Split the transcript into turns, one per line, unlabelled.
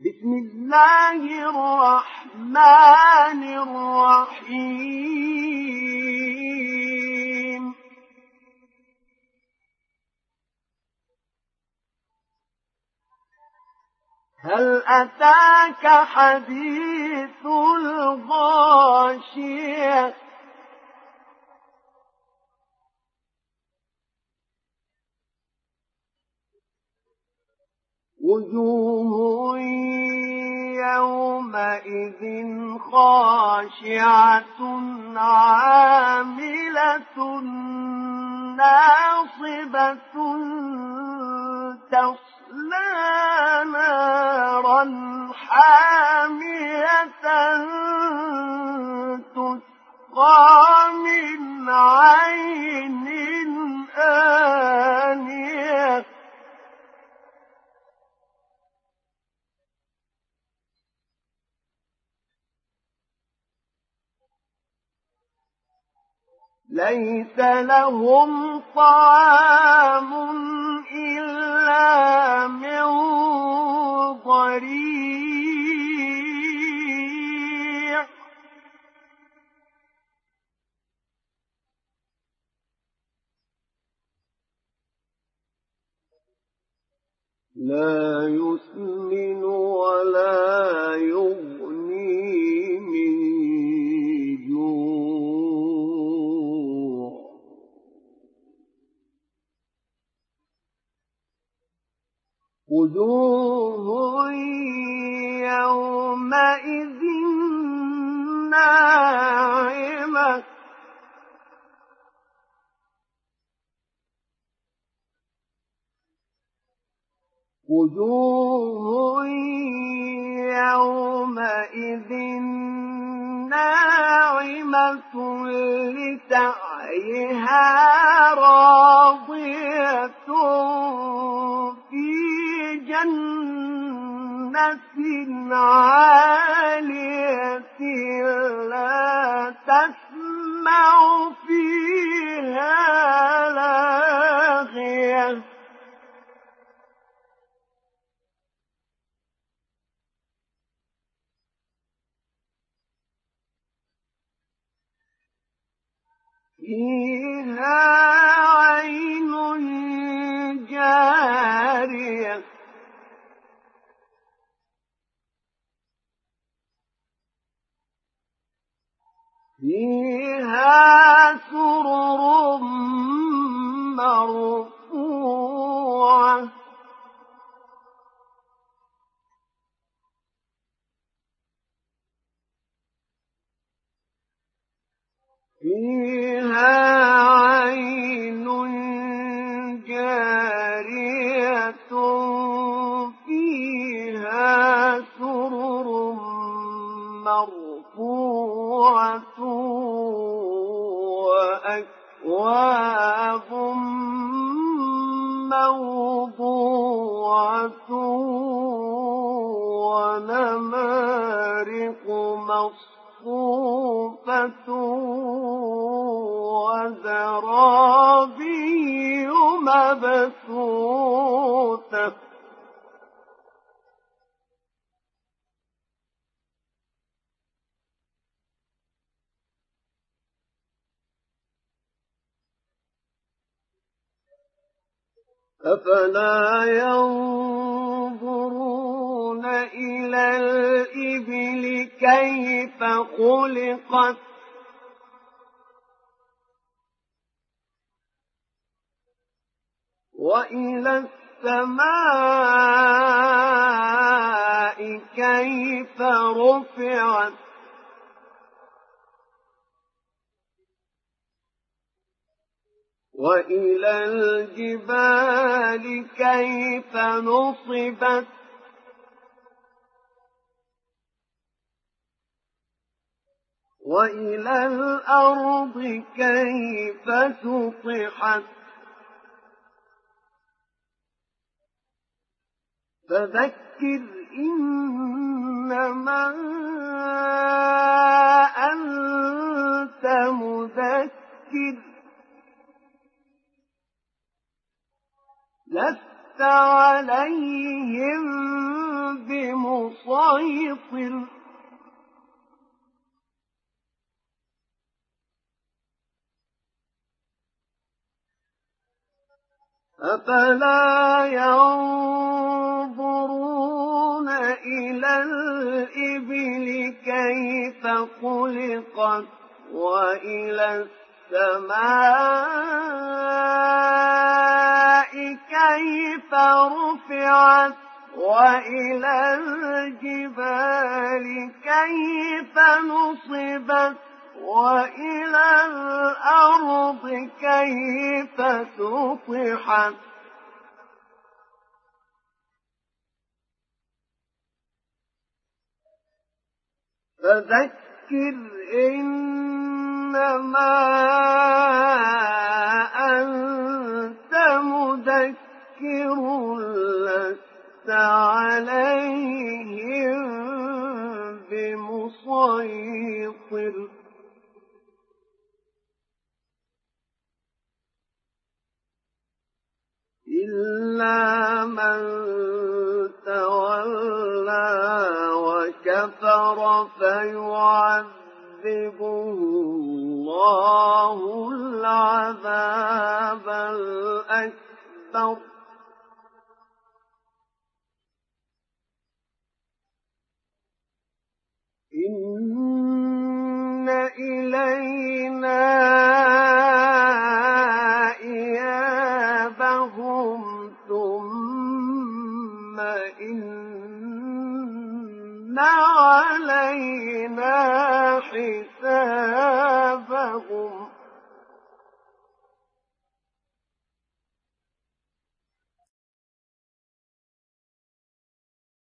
بسم الله الرحمن الرحيم هل أتاك حديث الغاشية وجوه يومئذ خاشعة عاملة ناصبة تصلى نارا حامية تسقى من عين آنية ليس لهم طعام إلا من ضريع لا يسمن ولا يغني من جوع وجوه يومئذ ناعمة وجوه يومئذ ناعمة لسعيها راضية في جنة عالية لا تسمع فيها لاغية فيها عين جارية فيها سرر مرفوعة فيها عين جارية فيها سرر مرفوعة وأكواب موضوعة ونمارق مصفوفة وزرابي مبثوثة أفلا ينظرون إلى الإبل كيف خلقت وإلى السماء كيف رفعت وإلى الجبال كيف نصبت وإلى الأرض كيف سطحت فذكر إنما أنت مذكر لست عليهم بمسيطر أفلا ينظرون إلى الإبل كيف خلقت وإلى السماء كيف رفعت وإلى الجبال كيف نصبت وإلى الأرض كيف سطحت فذكر إنما أنت مذكر لست عليهم بمسيطر إلا من تولى وكفر فيعذبه الله العذاب الأكبر إن